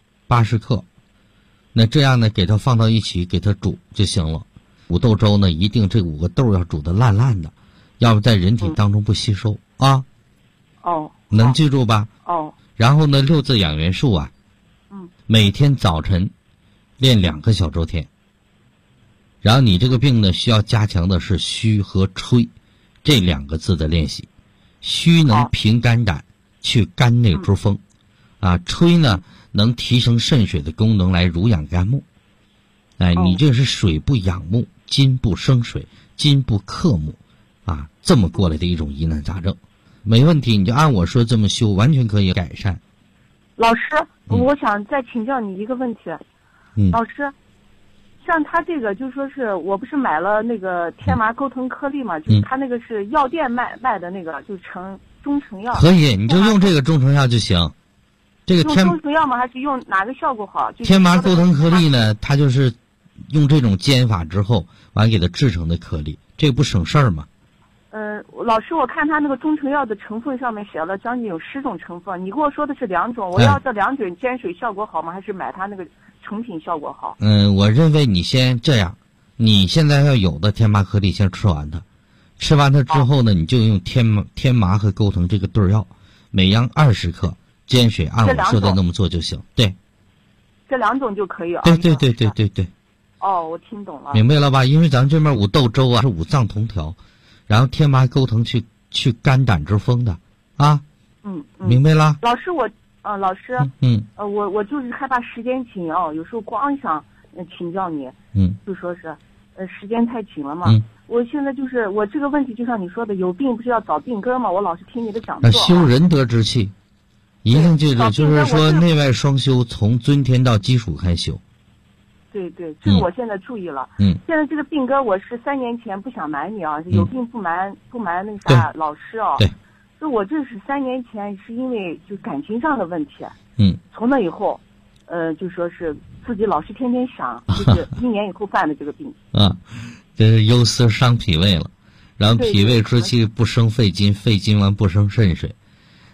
80克。那这样呢，给它放到一起，给它煮就行了。五豆粥呢，一定这5个豆要煮得烂烂的，要不在人体当中不吸收啊。能记住吧？然后呢，6字养元术啊。每天早晨练2个小周天，然后你这个病呢需要加强的是虚和吹这2个字的练习。虚能平肝胆，去肝内之风，吹呢能提升肾水的功能来濡养肝木。你这是水不养木，金不生水，金不克木，这么过来的一种疑难杂症，没问题，你就按我说这么修，完全可以改善。 老师，我想再请教你一个问题。老师，像他这个就说是我不是买了那个天麻钩藤颗粒嘛，就是他那个是药店卖的那个，就中成药。可以，你就用这个中成药就行。这个用中成药吗？还是用哪个效果好？ 天麻钩藤颗粒呢，它就是用这种煎法之后，完给它制成的颗粒，这个不省事儿吗？ 老师，我看他那个中成药的成分上面写了将近有10种成分，你跟我说的是2种，我要这2种煎水效果好吗？还是买他那个成品效果好？ 我认为你先这样，你现在要有的天麻颗粒先吃完它，吃完它之后呢，你就用天麻和钩藤这个对药，每样20克，煎水按我说的那么做就行。对， 这2种就可以啊。 对。 我听懂了。 明白了吧？因为咱们这边五豆粥啊是五脏同调。然后天麻钩藤去肝胆之风的明白了。 老师老师我就是害怕时间紧有时候光想请教你就说是时间太紧了嘛。我现在就是我这个问题就像你说的，有病不是要找病根嘛，我老是听你的讲座。 修仁德之气，一定记住，就是说内外双修，从尊天到基础开修。 对，这个我现在注意了。现在这个病根，我是3年前不想瞒你有病不瞒那个啥老师对， 就我这是3年前是因为就感情上的问题。从那以后，就说是自己老是天天想，就是1年以后犯的这个病。 这是忧思伤脾胃了，然后脾胃之气不生肺金，肺金完不生肾水，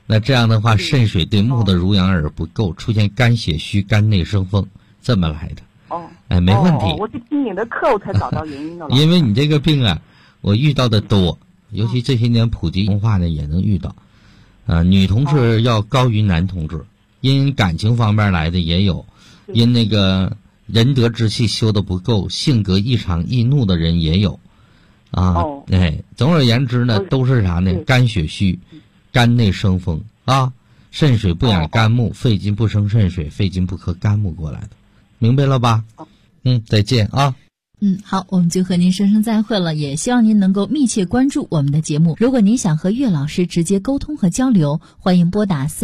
那这样的话，肾水对木的濡养而不够，出现肝血虚、肝内生风，这么来的。没问题。 我就听你的课我才找到原因的了。 因为你这个病啊，我遇到的多，尤其这些年普及文化呢，也能遇到。女同志要高于男同志，因感情方面来的也有，因那个仁德之气修的不够，性格异常易怒的人也有。总而言之呢，都是啥呢？肝血虚，肝内生风啊，肾水不养肝木，肺金不生肾水，肺金不克肝木过来的，明白了吧？再见啊。 好，我们就和您说声再会了，也希望您能够密切关注我们的节目。如果您想和岳老师直接沟通和交流，欢迎拨打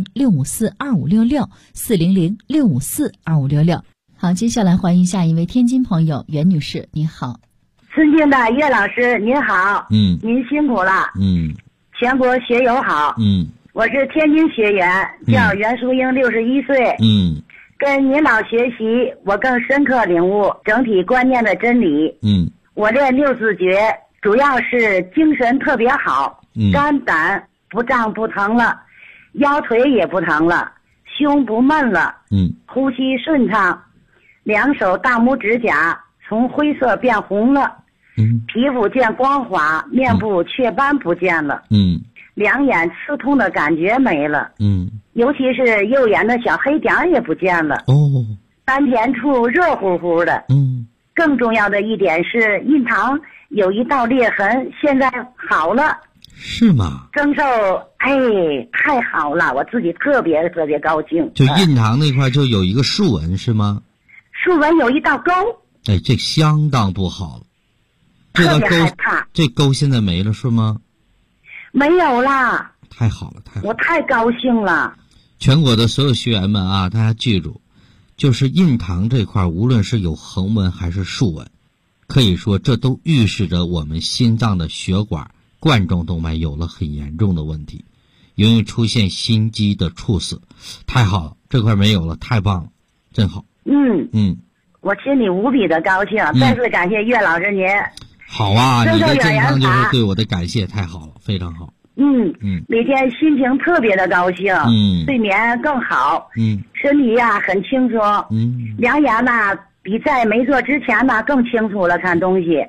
400-654-2566，400-654-2566。好，接下来欢迎下一位天津朋友袁女士，你好。 尊敬的岳老师您好。您辛苦了。全国学友好。我是天津学员，叫袁淑英，61岁。跟您老学习，我更深刻领悟整体观念的真理。我这六字诀主要是精神特别好，肝胆不胀不疼了，腰腿也不疼了，胸不闷了，呼吸顺畅，两手大拇指甲从灰色变红了，皮肤见光滑，面部雀斑不见了，两眼刺痛的感觉没了，尤其是右眼的小黑点也不见了，丹田处热乎乎的，更重要的一点是印堂有一道裂痕，现在好了。 是吗？ 增寿，太好了，我自己特别高兴。 就印堂那块就有一个竖纹是吗？ 竖纹有一道沟。 这相当不好了。 特别害怕。 这沟现在没了是吗？ 没有啦。 太好了，太好了， 我太高兴了。 全国的所有学员们啊，大家记住，就是印堂这块，无论是有横纹还是竖纹，可以说这都预示着我们心脏的血管、冠状动脉有了很严重的问题，容易出现心肌的猝死。太好了，这块没有了，太棒了，真好。 我心里无比的高兴，再次感谢岳老师您。 好啊，你的健康就是对我的感谢，太好了，非常好。 每天心情特别的高兴，睡眠更好，身体呀很轻松，两眼呐比在没做之前呢更清楚了，看东西。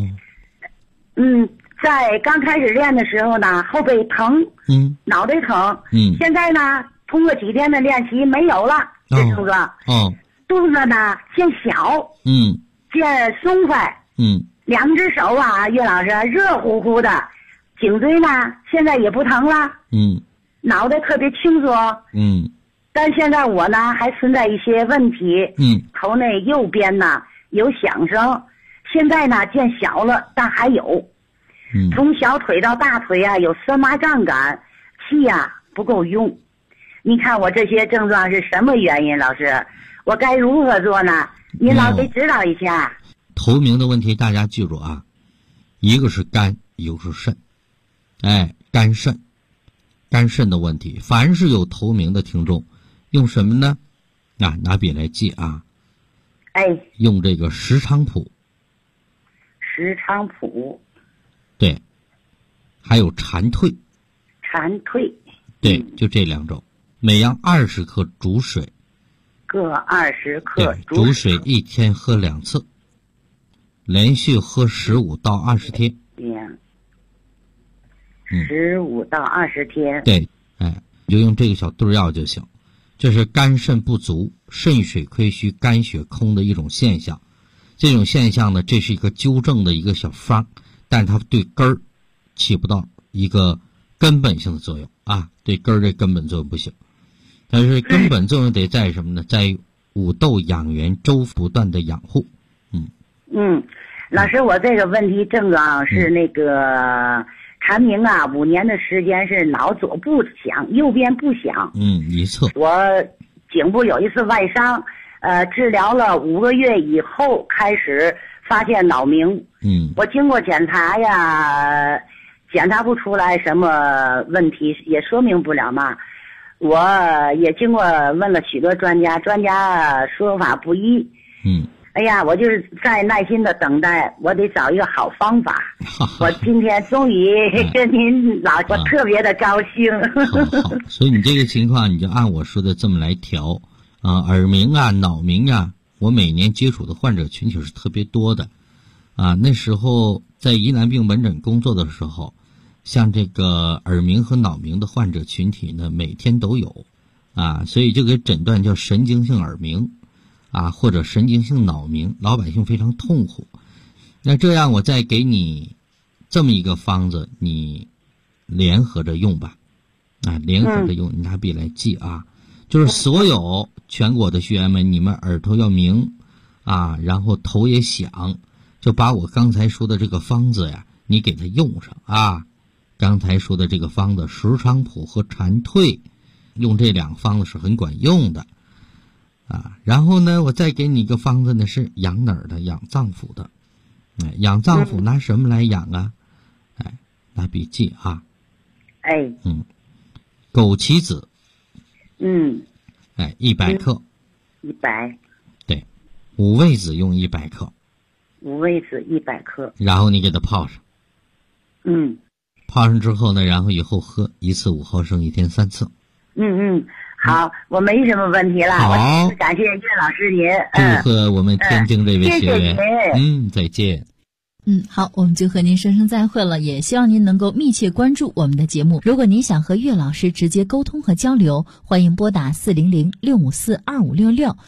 在刚开始练的时候呢，后背疼，脑袋疼，现在呢通过几天的练习没有了这症状，肚子呢见小，见松快，两只手啊，岳老师热乎乎的。颈椎呢现在也不疼了，脑袋特别轻松，但现在我呢还存在一些问题，头内右边呢有响声，现在呢见小了，但还有，从小腿到大腿啊有酸麻胀感，气啊不够用。你看我这些症状是什么原因？老师，我该如何做呢？您老给指导一下。 头名的问题大家记住啊，一个是肝，一个是肾。肝肾的问题，凡是有头名的听众，用什么呢？拿笔来记啊。用这个石菖蒲。 石菖蒲。 对。还有蝉蜕。 蝉蜕。 对，就这两种，每样20克煮水。 各20克煮水，1天喝2次，连续喝15到20天。 15到20天。 对，就用这个小对药就行。这是肝肾不足、肾水亏虚、肝血空的一种现象。这种现象呢，这是一个纠正的一个小方，但它对根儿起不到一个根本性的作用啊，对根儿这根本作用不行。但是根本作用得在什么呢？在五豆养元粥不断的养护。 老师，我这个问题症状是那个蝉鸣啊，5年的时间是脑左不响，右边不响。 一侧。 我颈部有一次外伤，治疗了5个月以后开始发现脑鸣。我经过检查呀，检查不出来什么问题，也说明不了嘛。我也经过问了许多专家，专家说法不一。 哎呀，我就是在耐心的等待，我得找一个好方法。我今天终于跟您老，我特别的高兴。 好，所以你这个情况你就按我说的这么来调啊，耳鸣啊、脑鸣啊，我每年接触的患者群体是特别多的啊。那时候在疑难病门诊工作的时候，像这个耳鸣和脑鸣的患者群体呢，每天都有啊，所以就给诊断叫神经性耳鸣啊，或者神经性脑鸣，老百姓非常痛苦。那这样我再给你这么一个方子，你联合着用吧，啊，联合着用，你拿笔来记啊。就是所有全国的学员们，你们耳朵要鸣啊，然后头也响，就把我刚才说的这个方子呀，你给它用上啊。刚才说的这个方子石菖蒲和蝉蜕，用这两个方子是很管用的。啊，然后呢，我再给你一个方子呢，是养哪儿的？养脏腑的。哎，养脏腑拿什么来养啊？哎，拿笔记啊。 哎。 枸杞子。哎，100克。 100。 对，五味子用100克。 五味子100克。 然后你给它泡上。泡上之后呢，然后以后喝1次5毫升，1天3次。 好，我没什么问题了。 好， 感谢岳老师您。 祝贺我们天津这位学员。 谢谢您。 再见。 好，我们就和您说声再会了，也希望您能够密切关注我们的节目。如果您想和岳老师直接沟通和交流，欢迎拨打400-654-2566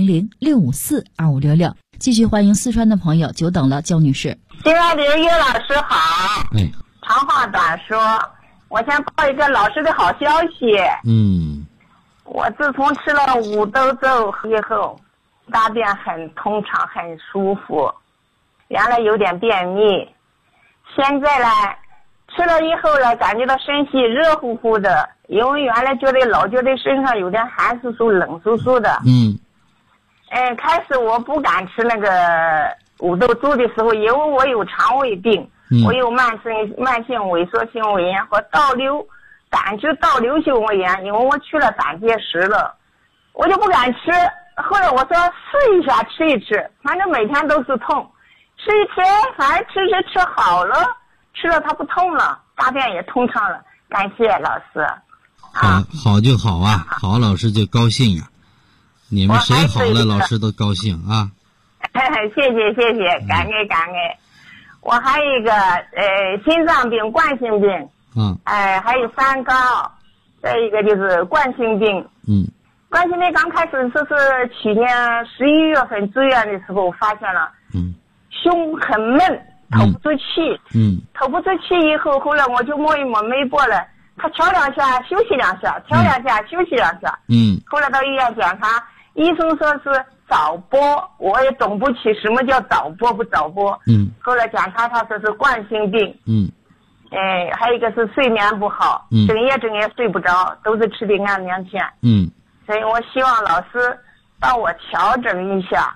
400-654-2566。继续欢迎四川的朋友，久等了，焦女士。 亲爱的岳老师好。长话短说，我先报一个老师的好消息。我自从吃了五豆粥以后，大便很通畅，很舒服。原来有点便秘，现在呢，吃了以后呢，感觉到身体热乎乎的，因为原来老觉得身上有点寒酥酥、冷酥酥的。开始我不敢吃那个五豆粥的时候，因为我有肠胃病，我有慢性萎缩性胃炎和胆汁倒流性胃炎，因为我去了胆结石了，我就不敢吃。后来我说试一下吃一吃，反正每天都是痛，吃一吃，反正吃好了，吃了它不痛了，大便也通畅了。感谢老师。 好就好啊，好老师就高兴呀。你们谁好了，老师都高兴啊。 谢谢，感恩。我还有一个心脏病、冠心病。还有三高，再一个就是冠心病。冠心病刚开始是去年11月份住院的时候发现了，胸很闷，透不出气。透不出气以后，后来我就摸一摸没过来，他调两下休息两下，调两下休息两下。后来到医院检查，医生说是早搏，我也懂不起什么叫早搏不早搏。后来检查他说是冠心病。还有一个是睡眠不好，整夜睡不着，都是吃的安眠片。所以我希望老师帮我调整一下。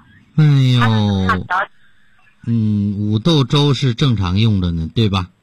五豆粥是正常用的呢，对吧？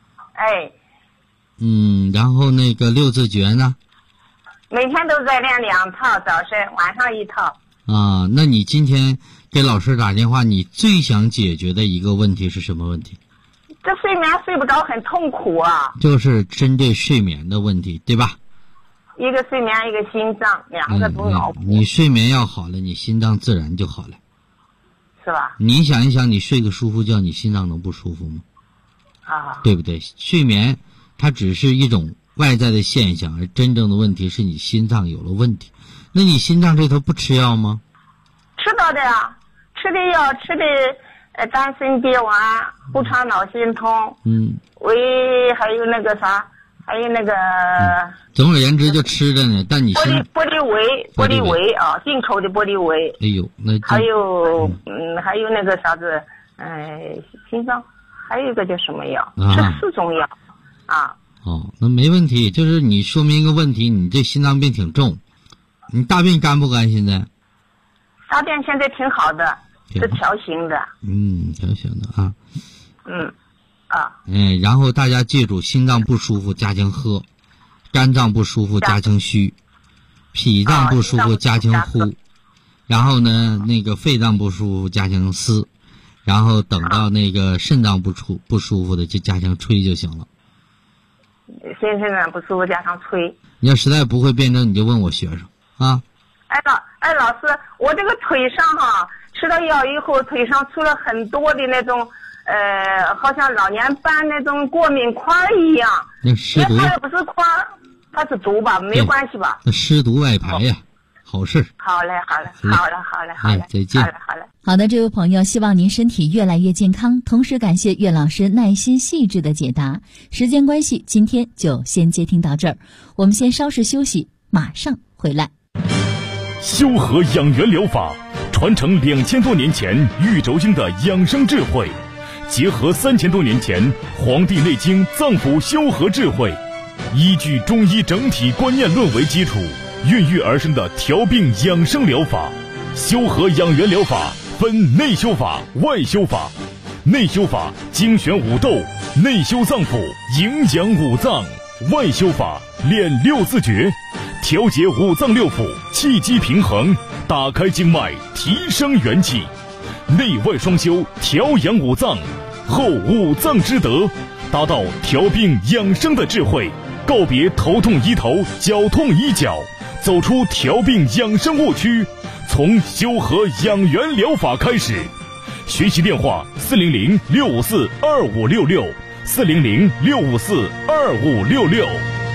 然后那个六字诀呢？ 每天都在练2套，早晨晚上1套。 那你今天给老师打电话，你最想解决的一个问题是什么问题？ 这睡眠睡不着很痛苦啊。 就是针对睡眠的问题，对吧？ 一个睡眠，一个心脏，两个都脑补。 你睡眠要好了，你心脏自然就好了， 是吧？ 你想一想，你睡个舒服觉，你心脏能不舒服吗？对不对？睡眠它只是一种外在的现象，而真正的问题是你心脏有了问题。那你心脏这头不吃药吗？ 吃到的呀，吃的药，吃的丹参鳖丸、补肠脑心通，还有那个啥，还有那个。 总而言之，就吃的呢。但你玻璃维啊，进口的玻璃维。 哎呦，那还有还有那个啥子，心脏，还有一个叫什么药？吃4种药啊。 那没问题，就是你说明一个问题，你这心脏病挺重，你大便干不干现在？ 大便现在挺好的。是条形的。 条形的啊。然后大家记住，心脏不舒服加强喝，肝脏不舒服加强虚，脾脏不舒服加强呼， 然后呢，那个肺脏不舒服加强撕，然后等到那个肾脏不舒服的就加强吹就行了。 肾脏不舒服加强吹。 你要实在不会辩证，你就问我学生啊。 老师，我这个腿上哈，吃了药以后，腿上出了很多的那种，好像老年斑那种过敏块一样。 那湿毒。 它也不是块，它是毒吧？没关系吧？ 那湿毒外排呀，好事。 好嘞。 再见。 好嘞。 好的，这位朋友，希望您身体越来越健康，同时感谢岳老师耐心细致的解答。时间关系，今天就先接听到这儿，我们先稍事休息，马上回来。 修和养元疗法传承2000多年前玉轴经的养生智慧，结合3000多年前《黄帝内经》脏腑修和智慧，依据中医整体观念论为基础，孕育而生的调病养生疗法。修和养元疗法分内修法、外修法。内修法精选五斗，内修脏腑，营养五脏；外修法练六字诀，调节五脏六腑，气机平衡，打开经脉，提升元气。内外双修，调养五脏，后五脏之德，达到调病养生的智慧，告别头痛医头，脚痛医脚，走出调病养生误区，从修和养元疗法开始。学习电话400-654-2566，400-654-2566。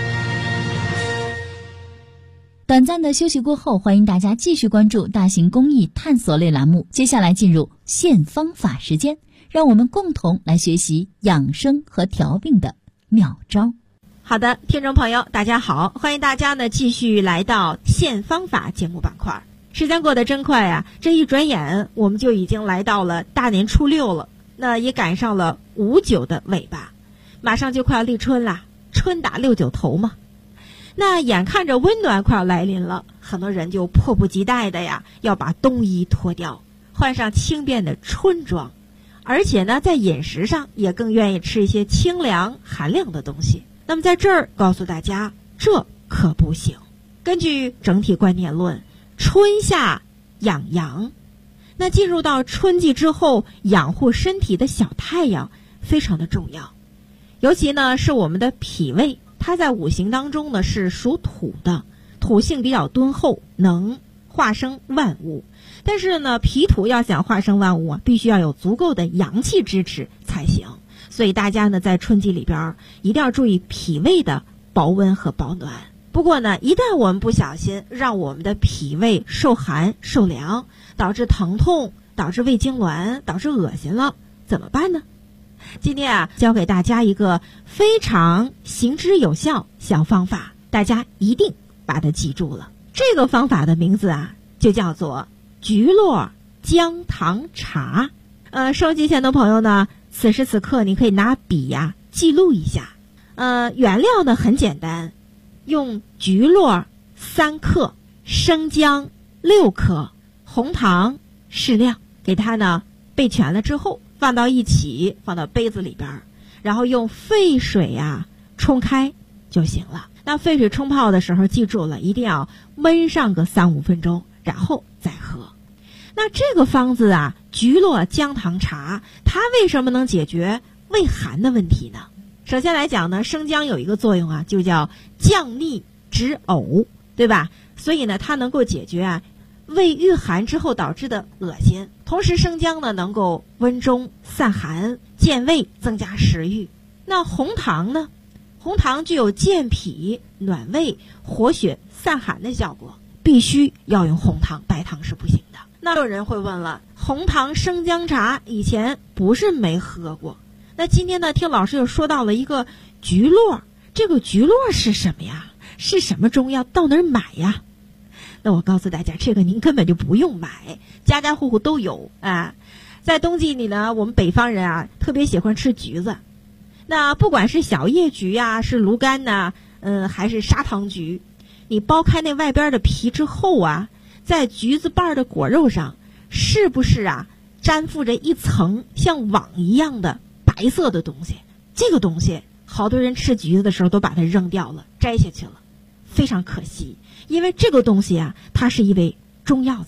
短暂的休息过后，欢迎大家继续关注大型公益探索类栏目。接下来进入现方法时间，让我们共同来学习养生和调病的妙招。 好的，听众朋友大家好，欢迎大家呢继续来到现方法节目板块。时间过得真快啊，这一转眼我们就已经来到了大年初6了，那也赶上了5、9的尾巴，马上就快要立春了，春打6、9头嘛。那眼看着温暖快要来临了，很多人就迫不及待的呀，要把冬衣脱掉，换上轻便的春装，而且呢，在饮食上也更愿意吃一些清凉寒凉的东西。那么在这儿告诉大家，这可不行。根据整体观念论，春夏养阳，那进入到春季之后，养护身体的小太阳非常的重要。尤其呢是我们的脾胃，它在五行当中呢是属土的，土性比较敦厚，能化生万物。但是呢，脾土要想化生万物啊，必须要有足够的阳气支持才行。所以大家呢在春季里边一定要注意脾胃的保温和保暖。不过呢，一旦我们不小心让我们的脾胃受寒受凉，导致疼痛，导致胃痉挛，导致恶心了，怎么办呢？今天啊，教给大家一个非常行之有效小方法，大家一定把它记住了。这个方法的名字啊，就叫做菊络姜糖茶。收机前的朋友呢，此时此刻你可以拿笔呀记录一下。原料呢很简单，用菊络3克，生姜6克，红糖适量，给它呢备全了之后，放到一起，放到杯子里边，然后用沸水啊冲开就行了。那沸水冲泡的时候，记住了，一定要焖上个3、5分钟，然后再喝。那这个方子啊，菊络姜糖茶，它为什么能解决胃寒的问题呢？首先来讲呢，生姜有一个作用啊，就叫降逆止呕，对吧？所以呢，它能够解决啊胃遇寒之后导致的恶心。同时生姜呢能够温中散寒、健胃、增加食欲。那红糖呢？红糖具有健脾、暖胃、活血、散寒的效果，必须要用红糖，白糖是不行的。那有人会问了，红糖生姜茶以前不是没喝过，那今天呢听老师又说到了一个菊络，这个菊络是什么呀？是什么中药？到哪儿买呀？那我告诉大家，这个您根本就不用买，家家户户都有啊。在冬季里呢，我们北方人啊特别喜欢吃橘子，那不管是小叶橘啊，是芦柑呐，还是砂糖橘，你剥开那外边的皮之后啊，在橘子瓣的果肉上，是不是啊粘附着一层像网一样的白色的东西？这个东西好多人吃橘子的时候都把它扔掉了，摘下去了，非常可惜。因为这个东西啊，它是一味中药材，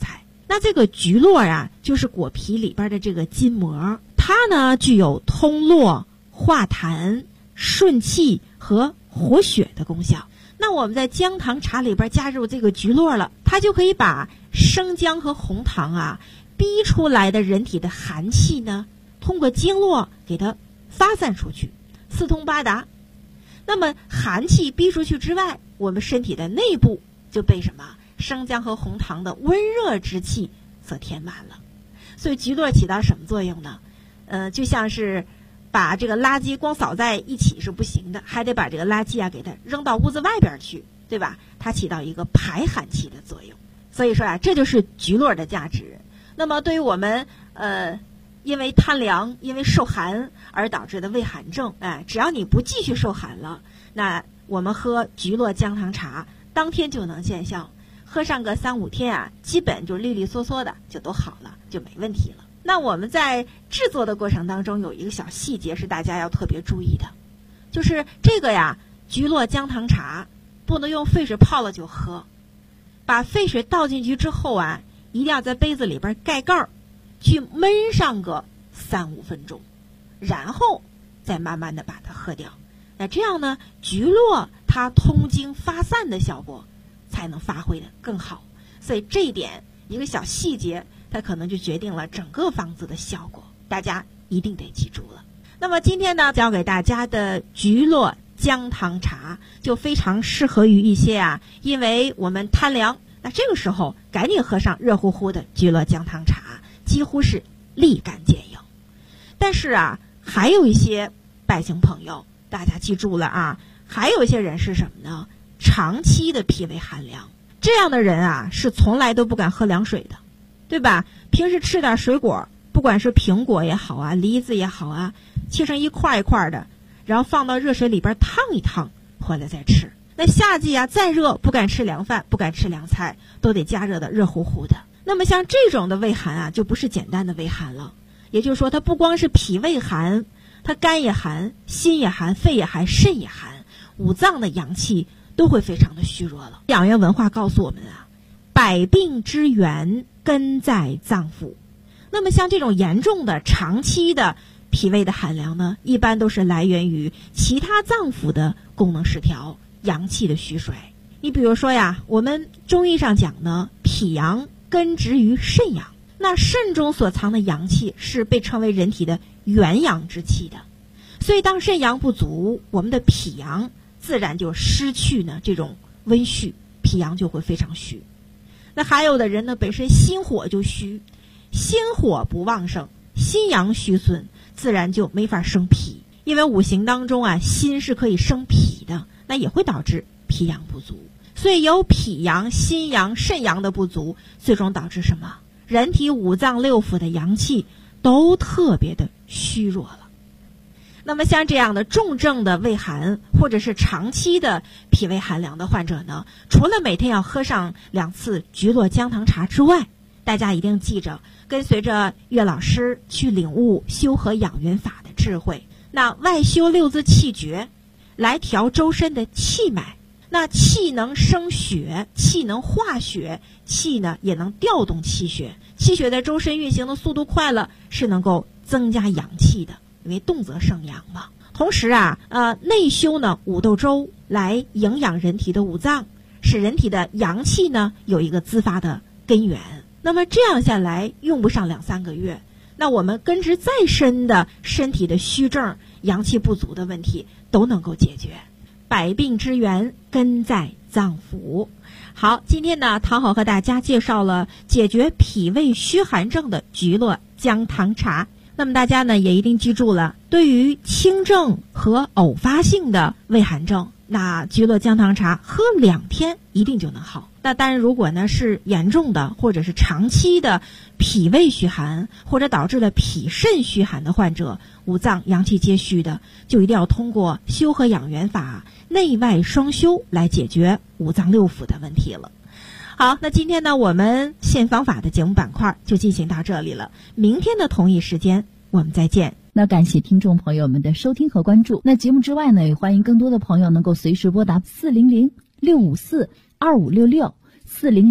那这个菊络啊，就是果皮里边的这个筋膜，它呢具有通络、化痰、顺气和活血的功效。那我们在姜糖茶里边加入这个菊络了，它就可以把生姜和红糖啊逼出来的人体的寒气呢，通过经络给它发散出去，四通八达。那么寒气逼出去之外，我们身体的内部就被什么生姜和红糖的温热之气所填满了。所以菊络起到什么作用呢？就像是把这个垃圾光扫在一起是不行的，还得把这个垃圾啊给它扔到屋子外边去，对吧？它起到一个排寒气的作用。所以说啊，这就是菊络的价值。那么对于我们因为贪凉、因为受寒而导致的胃寒症，只要你不继续受寒了，那我们喝菊络姜糖茶当天就能见效，喝上个3-5天啊，基本就利利索索的就都好了，就没问题了。那我们在制作的过程当中有一个小细节是大家要特别注意的，就是这个呀，菊络姜糖茶不能用沸水泡了就喝，把沸水倒进去之后啊，一定要在杯子里边盖盖儿，去焖上个3-5分钟，然后再慢慢的把它喝掉。那这样呢，菊络它通经发散的效果才能发挥的更好。所以这一点一个小细节，它可能就决定了整个方子的效果，大家一定得记住了。那么今天呢，教给大家的菊络姜糖茶就非常适合于一些因为我们贪凉，那这个时候赶紧喝上热乎乎的菊络姜糖茶，几乎是立竿见影。但是还有一些百姓朋友，大家记住了还有一些人是什么呢？长期的脾胃寒凉，这样的人是从来都不敢喝凉水的，对吧？平时吃点水果，不管是苹果也好梨子也好切成一块一块的，然后放到热水里边烫一烫，回来再吃。那夏季再热，不敢吃凉饭，不敢吃凉菜，都得加热的热乎乎的。那么像这种的胃寒就不是简单的胃寒了，也就是说它不光是脾胃寒，它肝也寒，心也寒，肺也寒，肾也寒，五脏的阳气都会非常的虚弱了。养元文化告诉我们百病之源根在脏腑。那么像这种严重的长期的脾胃的寒凉呢，一般都是来源于其他脏腑的功能失调，阳气的虚衰。你比如说我们中医上讲呢，脾阳根植于肾阳，那肾中所藏的阳气是被称为人体的元阳之气的，所以当肾阳不足，我们的脾阳自然就失去呢这种温煦，脾阳就会非常虚。那还有的人呢，本身心火就虚，心火不旺盛，心阳虚损，自然就没法生脾。因为五行当中心是可以生脾的，那也会导致脾阳不足。所以有脾阳、心阳、肾阳的不足，最终导致什么？人体五脏六腑的阳气都特别的虚弱了。那么像这样的重症的胃寒，或者是长期的脾胃寒凉的患者呢，除了每天要喝上2次菊络姜糖茶之外，大家一定记着跟随着岳老师去领悟修和养元法的智慧。那外修6字气诀，来调周身的气脉。那气能生血，气能化血，气呢也能调动气血。气血在周身运行的速度快了，是能够增加阳气的，因为动则生阳嘛。同时内修呢五斗粥，来营养人体的五脏，使人体的阳气呢有一个滋发的根源。那么这样下来，用不上2-3个月，那我们根植再深的身体的虚症、阳气不足的问题都能够解决。百病之源根在脏腑。好，今天呢，唐好和大家介绍了解决脾胃虚寒症的菊络姜糖茶。那么大家呢也一定记住了，对于轻症和偶发性的胃寒症，那菊络姜糖茶喝2天一定就能好。那当然，如果呢是严重的或者是长期的脾胃虚寒，或者导致了脾肾虚寒的患者，五脏阳气皆虚的，就一定要通过修和养元法内外双修来解决五脏六腑的问题了。好，那今天呢我们现方法的节目板块就进行到这里了，明天的同一时间我们再见。 那感谢听众朋友们的收听和关注。那节目之外呢，也欢迎更多的朋友能够随时拨打400-654-2566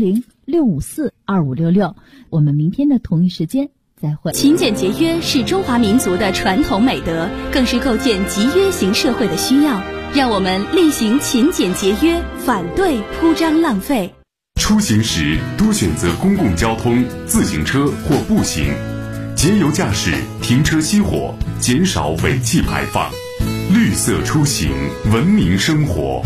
6542566。我们明天的同一时间再会。 勤俭节约是中华民族的传统美德，更是构建集约型社会的需要。让我们厉行勤俭节约，反对铺张浪费。 出行时多选择公共交通、自行车或步行，节油驾驶，停车熄火，减少尾气排放。绿色出行，文明生活。